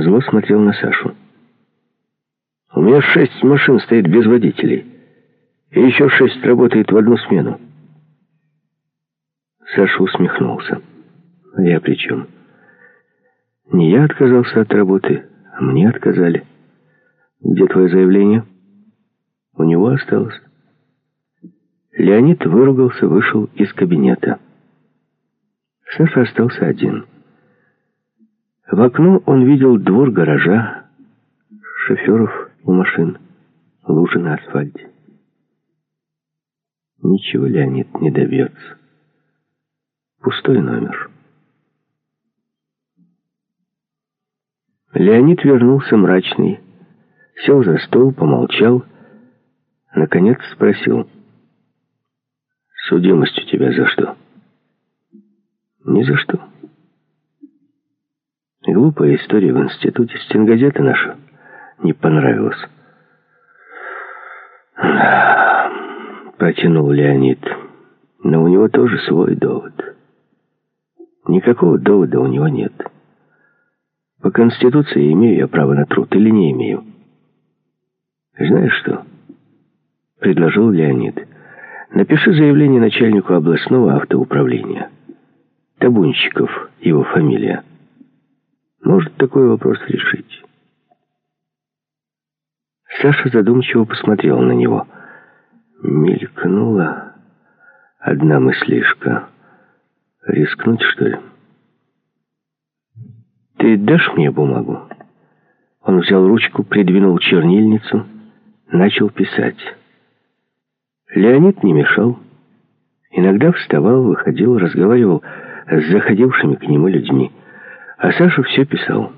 Зло смотрел на Сашу. «У меня 6 машин стоит без водителей. И еще 6 работает в одну смену». Саша усмехнулся. «А я при чем? Не я отказался от работы, а мне отказали. Где твое заявление?» «У него осталось». Леонид выругался, вышел из кабинета. Саша остался один. В окно он видел двор гаража, шоферов у машин, лужи на асфальте. Ничего Леонид не добьется. Пустой номер. Леонид вернулся мрачный, сел за стол, помолчал, наконец спросил: «Судимость у тебя за что?» «Ни за что. Глупая история в институте. Стенгазета наша не понравилась». «Да», — протянул Леонид, — «но у него тоже свой довод». «Никакого довода у него нет. По Конституции имею я право на труд или не имею?» «Знаешь что?» — предложил Леонид. «Напиши заявление начальнику областного автоуправления. Табунщиков его фамилия. Может такой вопрос решить». Саша задумчиво посмотрел на него. Мелькнула одна мыслишка. Рискнуть, что ли? «Ты дашь мне бумагу?» Он взял ручку, придвинул чернильницу, начал писать. Леонид не мешал. Иногда вставал, выходил, разговаривал с заходившими к нему людьми. А Саша все писал.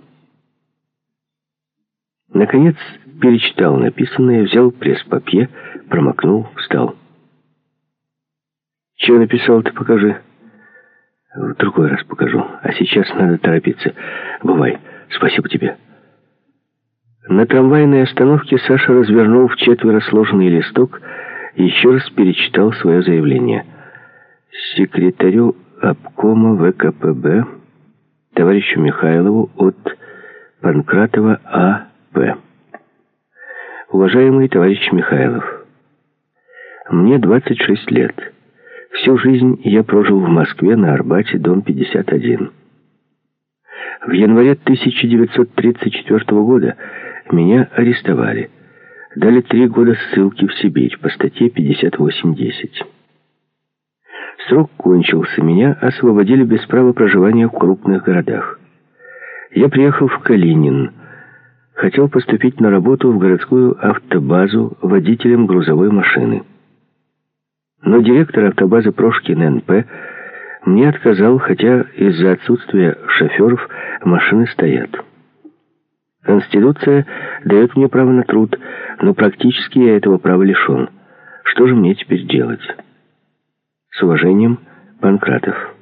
Наконец перечитал написанное, взял пресс-папье, промокнул, встал. «Чего написал-то, покажи». «В другой раз покажу. А сейчас надо торопиться. Бывай. Спасибо тебе». На трамвайной остановке Саша развернул в 4 сложенный листок и еще раз перечитал свое заявление. Секретарю обкома ВКПБ товарищу Михайлову от Панкратова А.П. Уважаемый товарищ Михайлов, мне 26 лет. Всю жизнь я прожил в Москве на Арбате, дом 51. В январе 1934 года меня арестовали. Дали 3 года ссылки в Сибирь по статье 58.10. Срок кончился, меня освободили без права проживания в крупных городах. Я приехал в Калинин. Хотел поступить на работу в городскую автобазу водителем грузовой машины. Но директор автобазы Прошкин Н.П. мне отказал, хотя из-за отсутствия шоферов машины стоят. Конституция дает мне право на труд, но практически я этого права лишен. Что же мне теперь делать? С уважением, Панкратов.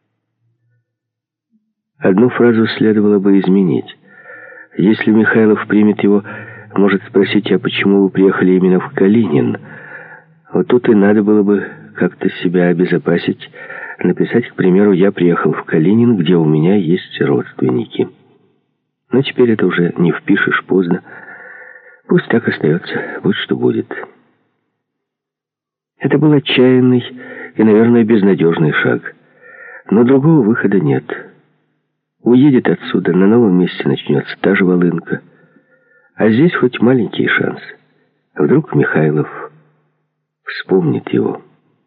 Одну фразу следовало бы изменить. Если Михайлов примет его, может спросить: а почему вы приехали именно в Калинин? Вот тут и надо было бы как-то себя обезопасить, написать, к примеру: я приехал в Калинин, где у меня есть родственники. Но теперь это уже не впишешь, поздно. Пусть так остается, будь что будет. Это был отчаянный и, наверное, безнадежный шаг. Но другого выхода нет. Уедет отсюда, на новом месте начнется та же волынка. А здесь хоть маленький шанс. Вдруг Михайлов вспомнит его.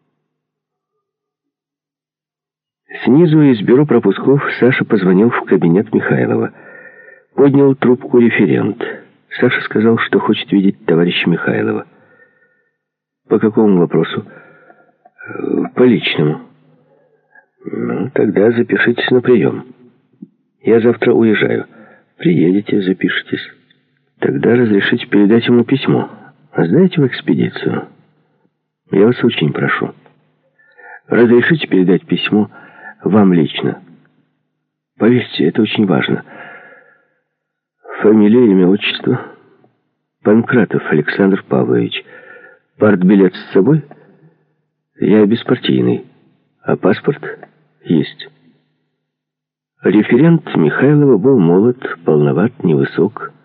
Снизу из бюро пропусков Саша позвонил в кабинет Михайлова. Поднял трубку референт. Саша сказал, что хочет видеть товарища Михайлова. По какому вопросу? По личному. Ну, тогда запишитесь на прием. Я завтра уезжаю. Приедете, запишитесь. Тогда разрешите передать ему письмо. Сдайте в экспедицию. Я вас очень прошу. Разрешите передать письмо вам лично. Поверьте, это очень важно. Фамилия, имя, отчество? Панкратов Александр Павлович. Партбилет с собой? Я беспартийный. А паспорт? Есть. Референт Михайлова был молод, полноват, невысок,